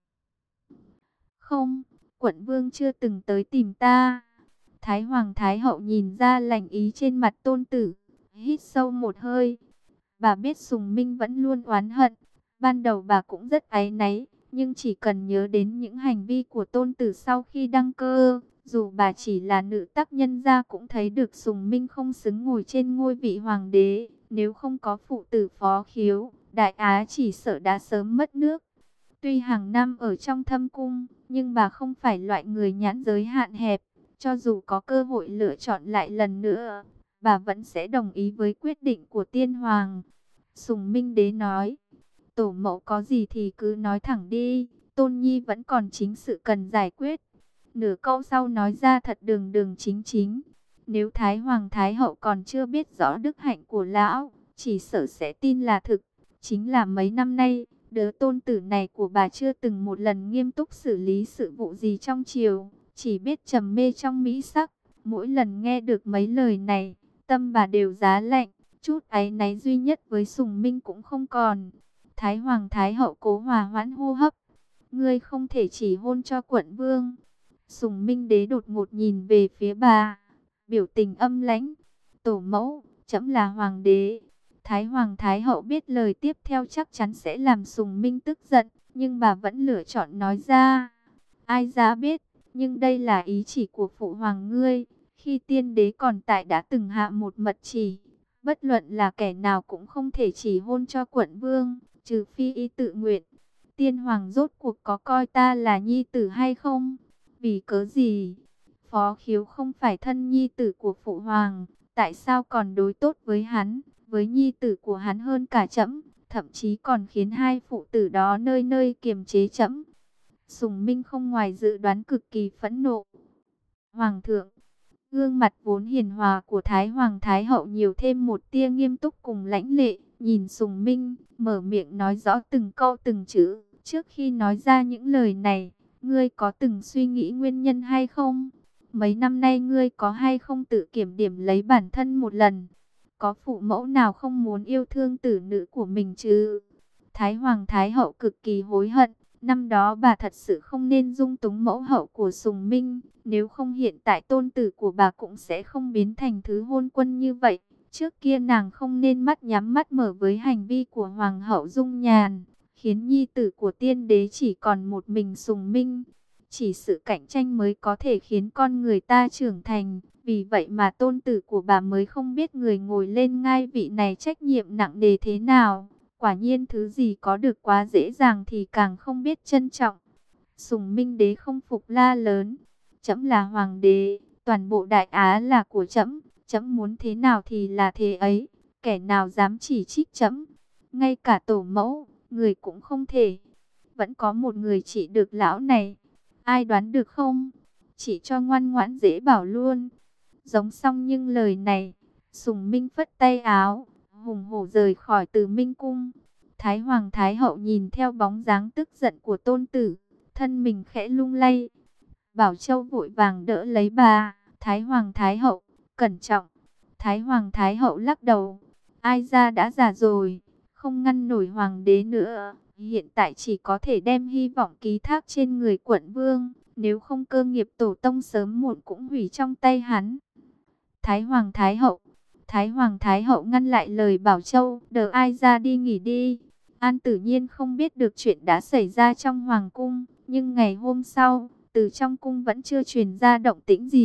Không, quận vương chưa từng tới tìm ta. Thái Hoàng Thái Hậu nhìn ra lành ý trên mặt tôn tử, hít sâu một hơi. Bà biết Sùng Minh vẫn luôn oán hận, ban đầu bà cũng rất áy náy, nhưng chỉ cần nhớ đến những hành vi của tôn tử sau khi đăng cơ, dù bà chỉ là nữ tác nhân gia cũng thấy được Sùng Minh không xứng ngồi trên ngôi vị hoàng đế. Nếu không có phụ tử Phó Khiếu, Đại Á chỉ sợ đã sớm mất nước. Tuy hàng năm ở trong thâm cung, nhưng bà không phải loại người nhãn giới hạn hẹp. Cho dù có cơ hội lựa chọn lại lần nữa, bà vẫn sẽ đồng ý với quyết định của tiên hoàng. Sùng Minh Đế nói, tổ mẫu có gì thì cứ nói thẳng đi, Tôn Nhi vẫn còn chính sự cần giải quyết. Nửa câu sau nói ra thật đường đường chính chính. Nếu Thái Hoàng Thái Hậu còn chưa biết rõ đức hạnh của lão, chỉ sợ sẽ tin là thực. Chính là mấy năm nay, đứa tôn tử này của bà chưa từng một lần nghiêm túc xử lý sự vụ gì trong triều, chỉ biết trầm mê trong mỹ sắc. Mỗi lần nghe được mấy lời này, tâm bà đều giá lạnh, chút áy náy duy nhất với Sùng Minh cũng không còn. Thái Hoàng Thái Hậu cố hòa hoãn hô hấp. Ngươi không thể chỉ hôn cho quận vương. Sùng Minh Đế đột ngột nhìn về phía bà, biểu tình âm lãnh. Tổ mẫu, trẫm là hoàng đế. Thái Hoàng Thái Hậu biết lời tiếp theo chắc chắn sẽ làm Sùng Minh tức giận, nhưng bà vẫn lựa chọn nói ra. Ai ra biết, nhưng đây là ý chỉ của phụ hoàng ngươi. Khi tiên đế còn tại đã từng hạ một mật chỉ, bất luận là kẻ nào cũng không thể chỉ hôn cho quận vương, trừ phi y tự nguyện. Tiên hoàng rốt cuộc có coi ta là nhi tử hay không? Vì cớ gì? Phó Khiếu không phải thân nhi tử của phụ hoàng, tại sao còn đối tốt với hắn, với nhi tử của hắn hơn cả trẫm, thậm chí còn khiến hai phụ tử đó nơi nơi kiềm chế trẫm. Sùng Minh không ngoài dự đoán cực kỳ phẫn nộ. Hoàng thượng, gương mặt vốn hiền hòa của Thái Hoàng Thái Hậu nhiều thêm một tia nghiêm túc cùng lãnh lệ, nhìn Sùng Minh, mở miệng nói rõ từng câu từng chữ. Trước khi nói ra những lời này, ngươi có từng suy nghĩ nguyên nhân hay không? Mấy năm nay ngươi có hay không tự kiểm điểm lấy bản thân một lần? Có phụ mẫu nào không muốn yêu thương tử nữ của mình chứ? Thái Hoàng Thái Hậu cực kỳ hối hận. Năm đó bà thật sự không nên dung túng mẫu hậu của Sùng Minh. Nếu không hiện tại tôn tử của bà cũng sẽ không biến thành thứ hôn quân như vậy. Trước kia nàng không nên mắt nhắm mắt mở với hành vi của Hoàng hậu Dung Nhàn, khiến nhi tử của tiên đế chỉ còn một mình Sùng Minh. Chỉ sự cạnh tranh mới có thể khiến con người ta trưởng thành. Vì vậy mà tôn tử của bà mới không biết người ngồi lên ngai vị này trách nhiệm nặng nề thế nào. Quả nhiên thứ gì có được quá dễ dàng thì càng không biết trân trọng. Sùng Minh Đế không phục la lớn. Trẫm là hoàng đế, toàn bộ Đại Á là của trẫm, trẫm muốn thế nào thì là thế ấy. Kẻ nào dám chỉ trích trẫm, ngay cả tổ mẫu, người cũng không thể. Vẫn có một người chỉ được lão này. Ai đoán được không? Chỉ cho ngoan ngoãn dễ bảo luôn. Giống xong nhưng lời này, Sùng Minh phất tay áo, hùng hổ rời khỏi Từ Minh cung. Thái Hoàng Thái Hậu nhìn theo bóng dáng tức giận của tôn tử, thân mình khẽ lung lay. Bảo Châu vội vàng đỡ lấy bà. Thái Hoàng Thái Hậu, cẩn trọng. Thái Hoàng Thái Hậu lắc đầu. Ai ra đã già rồi, không ngăn nổi hoàng đế nữa. Hiện tại chỉ có thể đem hy vọng ký thác trên người quận vương. Nếu không cơ nghiệp tổ tông sớm muộn cũng hủy trong tay hắn. Thái Hoàng Thái Hậu. Thái Hoàng Thái Hậu ngăn lại lời Bảo Châu. Đỡ ai ra đi nghỉ đi. An Tử Nhiên không biết được chuyện đã xảy ra trong hoàng cung. Nhưng ngày hôm sau, từ trong cung vẫn chưa truyền ra động tĩnh gì.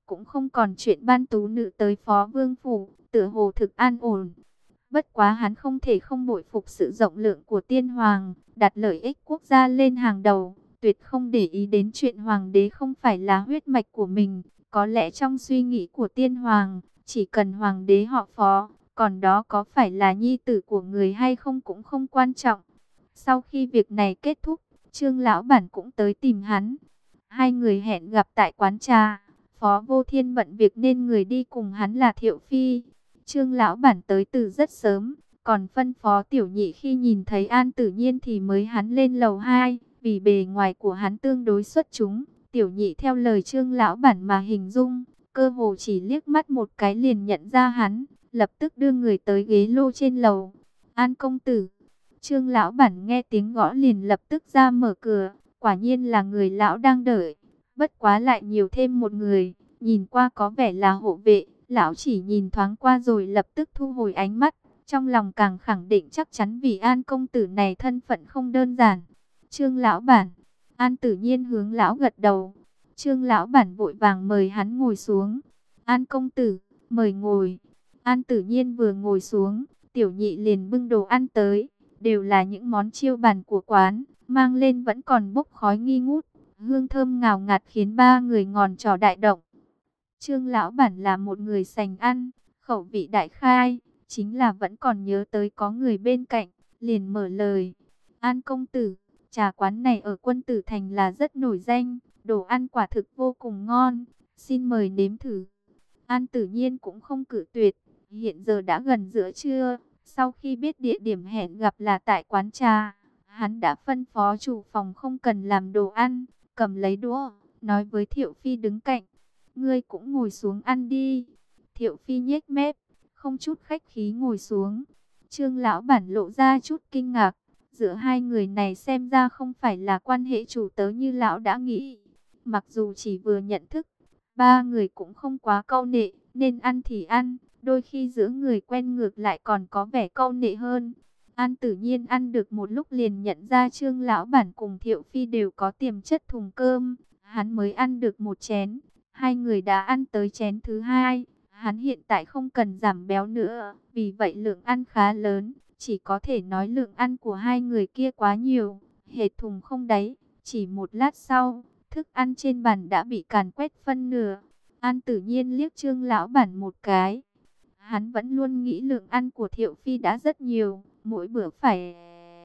cũng không còn chuyện ban tú nữ tới phó vương phủ, tựa hồ thực an ổn. Bất quá hắn không thể không bội phục sự rộng lượng của tiên hoàng, đặt lợi ích quốc gia lên hàng đầu, tuyệt không để ý đến chuyện hoàng đế không phải là huyết mạch của mình. Có lẽ trong suy nghĩ của tiên hoàng, chỉ cần hoàng đế họ phó, còn đó có phải là nhi tử của người hay không cũng không quan trọng. Sau khi việc này kết thúc, Trương lão bản cũng tới tìm hắn. Hai người hẹn gặp tại quán trà. Phó Vô Thiên bận việc nên người đi cùng hắn là Thiệu Phi. Trương lão bản tới từ rất sớm, còn phân phó Tiểu Nhị khi nhìn thấy An Tử Nhiên thì mới hắn lên lầu 2, vì bề ngoài của hắn tương đối xuất chúng. Tiểu Nhị theo lời Trương lão bản mà hình dung, cơ hồ chỉ liếc mắt một cái liền nhận ra hắn, lập tức đưa người tới ghế lô trên lầu. An công tử. Trương lão bản nghe tiếng gõ liền lập tức ra mở cửa, quả nhiên là người lão đang đợi. Bất quá lại nhiều thêm một người, nhìn qua có vẻ là hộ vệ. Lão chỉ nhìn thoáng qua rồi lập tức thu hồi ánh mắt, trong lòng càng khẳng định chắc chắn vì An công tử này thân phận không đơn giản. Trương lão bản. An Tử Nhiên hướng lão gật đầu. Trương lão bản vội vàng mời hắn ngồi xuống. An công tử, mời ngồi. An Tử Nhiên vừa ngồi xuống, Tiểu Nhị liền bưng đồ ăn tới, đều là những món chiêu bàn của quán, mang lên vẫn còn bốc khói nghi ngút, hương thơm ngào ngạt khiến ba người ngòn trỏ đại động. Trương lão bản là một người sành ăn, khẩu vị đại khai, chính là vẫn còn nhớ tới có người bên cạnh, liền mở lời. An công tử, trà quán này ở Quân Tử Thành là rất nổi danh, đồ ăn quả thực vô cùng ngon, xin mời nếm thử. An Tử Nhiên cũng không cự tuyệt, hiện giờ đã gần giữa trưa, sau khi biết địa điểm hẹn gặp là tại quán trà, hắn đã phân phó chủ phòng không cần làm đồ ăn, cầm lấy đũa, nói với Thiệu Phi đứng cạnh. Ngươi cũng ngồi xuống ăn đi. Thiệu Phi nhếch mép, không chút khách khí ngồi xuống. Trương lão bản lộ ra chút kinh ngạc. Giữa hai người này xem ra không phải là quan hệ chủ tớ như lão đã nghĩ. Mặc dù chỉ vừa nhận thức, ba người cũng không quá câu nệ, nên ăn thì ăn. Đôi khi giữa người quen ngược lại còn có vẻ câu nệ hơn. An Tử Nhiên ăn được một lúc liền nhận ra Trương lão bản cùng Thiệu Phi đều có tiềm chất thùng cơm. Hắn mới ăn được một chén. Hai người đã ăn tới chén thứ hai, hắn hiện tại không cần giảm béo nữa, vì vậy lượng ăn khá lớn, chỉ có thể nói lượng ăn của hai người kia quá nhiều, hệt thùng không đáy. Chỉ một lát sau, thức ăn trên bàn đã bị càn quét phân nửa. An Tử Nhiên liếc Trương lão bản một cái. Hắn vẫn luôn nghĩ lượng ăn của Thiệu Phi đã rất nhiều, mỗi bữa phải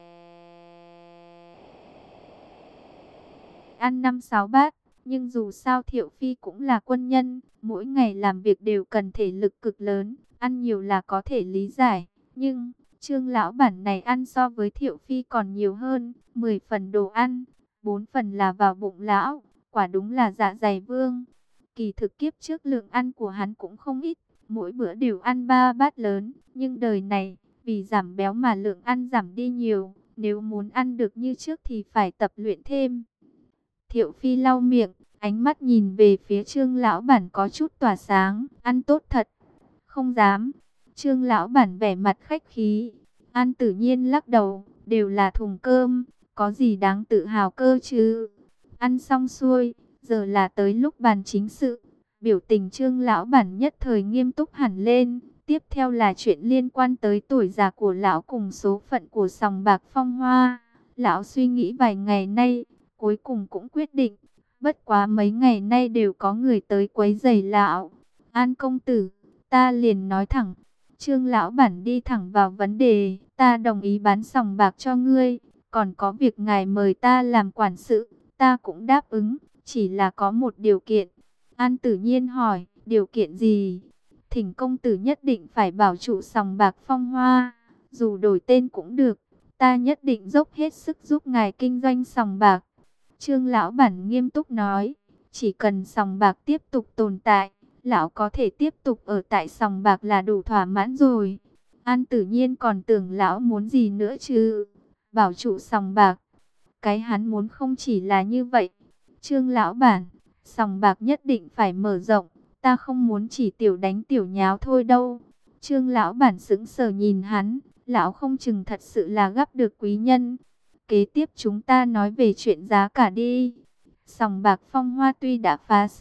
ăn 5-6 bát. Nhưng dù sao Thiệu Phi cũng là quân nhân, mỗi ngày làm việc đều cần thể lực cực lớn, ăn nhiều là có thể lý giải. Nhưng, Trương lão bản này ăn so với Thiệu Phi còn nhiều hơn, 10 phần đồ ăn, 4 phần là vào bụng lão, quả đúng là dạ dày vương. Kỳ thực kiếp trước lượng ăn của hắn cũng không ít, mỗi bữa đều ăn 3 bát lớn, nhưng đời này, vì giảm béo mà lượng ăn giảm đi nhiều, nếu muốn ăn được như trước thì phải tập luyện thêm. Thiệu Phi lau miệng, ánh mắt nhìn về phía Trương lão bản có chút tỏa sáng, ăn tốt thật. Không dám. Trương lão bản vẻ mặt khách khí. An Tử Nhiên lắc đầu, đều là thùng cơm, có gì đáng tự hào cơ chứ. Ăn xong xuôi, giờ là tới lúc bàn chính sự. Biểu tình Trương lão bản nhất thời nghiêm túc hẳn lên. Tiếp theo là chuyện liên quan tới tuổi già của lão cùng số phận của sòng bạc Phong Hoa. Lão suy nghĩ vài ngày nay, cuối cùng cũng quyết định. Bất quá mấy ngày nay đều có người tới quấy rầy lão. An công tử, ta liền nói thẳng. Trương lão bản đi thẳng vào vấn đề. Ta đồng ý bán sòng bạc cho ngươi. Còn có việc ngài mời ta làm quản sự, ta cũng đáp ứng. Chỉ là có một điều kiện. An Tử Nhiên hỏi, điều kiện gì? Thỉnh công tử nhất định phải bảo trụ sòng bạc Phong Hoa. Dù đổi tên cũng được. Ta nhất định dốc hết sức giúp ngài kinh doanh sòng bạc. Trương lão bản nghiêm túc nói, chỉ cần sòng bạc tiếp tục tồn tại, lão có thể tiếp tục ở tại sòng bạc là đủ thỏa mãn rồi. An Tử Nhiên còn tưởng lão muốn gì nữa chứ? Bảo trụ sòng bạc. Cái hắn muốn không chỉ là như vậy. Trương lão bản, sòng bạc nhất định phải mở rộng, ta không muốn chỉ tiểu đánh tiểu nháo thôi đâu. Trương lão bản sững sờ nhìn hắn, lão không chừng thật sự là gắp được quý nhân. Kế tiếp chúng ta nói về chuyện giá cả đi. Sòng bạc Phong Hoa tuy đã phá sản,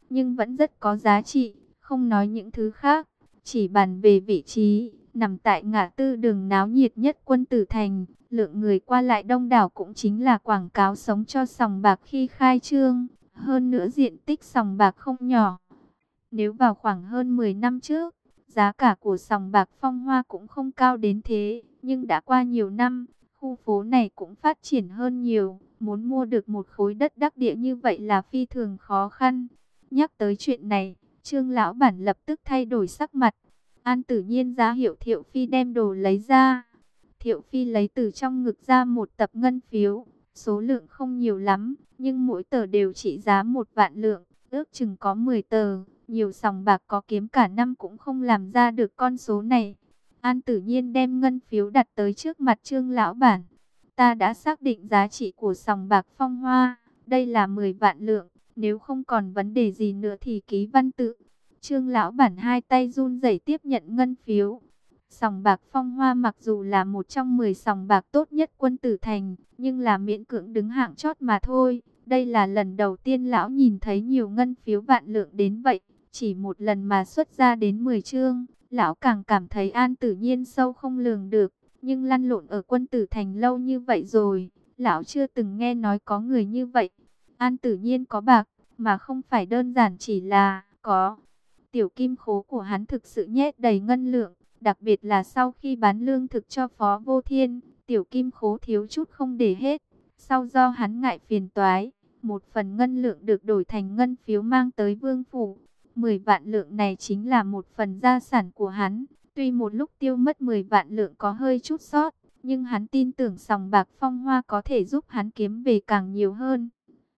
nhưng vẫn rất có giá trị. Không nói những thứ khác, chỉ bàn về vị trí, nằm tại ngã tư đường náo nhiệt nhất Quân Tử Thành, lượng người qua lại đông đảo cũng chính là quảng cáo sống cho sòng bạc khi khai trương. Hơn nữa diện tích sòng bạc không nhỏ. Nếu vào khoảng hơn 10 năm trước, giá cả của sòng bạc Phong Hoa cũng không cao đến thế, nhưng đã qua nhiều năm, khu phố này cũng phát triển hơn nhiều. Muốn mua được một khối đất đắc địa như vậy là phi thường khó khăn. Nhắc tới chuyện này, Trương lão bản lập tức thay đổi sắc mặt. An Tử Nhiên ra hiệu Thiệu Phi đem đồ lấy ra. Thiệu Phi lấy từ trong ngực ra một tập ngân phiếu, số lượng không nhiều lắm, nhưng mỗi tờ đều trị giá 1 vạn lượng, ước chừng có 10 tờ. Nhiều sòng bạc có kiếm cả năm cũng không làm ra được con số này. An Tử Nhiên đem ngân phiếu đặt tới trước mặt Trương lão bản. Ta đã xác định giá trị của sòng bạc Phong Hoa, đây là 10 vạn lượng, nếu không còn vấn đề gì nữa thì ký văn tự. Trương lão bản hai tay run rẩy tiếp nhận ngân phiếu. Sòng bạc Phong Hoa mặc dù là một trong 10 sòng bạc tốt nhất Quân Tử Thành, nhưng là miễn cưỡng đứng hạng chót mà thôi. Đây là lần đầu tiên lão nhìn thấy nhiều ngân phiếu vạn lượng đến vậy. Chỉ một lần mà xuất ra đến 10 chương, lão càng cảm thấy An Tử Nhiên sâu không lường được. Nhưng lăn lộn ở Quân Tử Thành lâu như vậy rồi, lão chưa từng nghe nói có người như vậy. An Tử Nhiên có bạc, mà không phải đơn giản chỉ là có. Tiểu kim khố của hắn thực sự nhét đầy ngân lượng, đặc biệt là sau khi bán lương thực cho Phó Vô Thiên, tiểu kim khố thiếu chút không để hết. Sau do hắn ngại phiền toái, một phần ngân lượng được đổi thành ngân phiếu mang tới vương phủ. 10 vạn lượng này chính là một phần gia sản của hắn. Tuy một lúc tiêu mất 10 vạn lượng có hơi chút sót, nhưng hắn tin tưởng sòng bạc Phong Hoa có thể giúp hắn kiếm về càng nhiều hơn.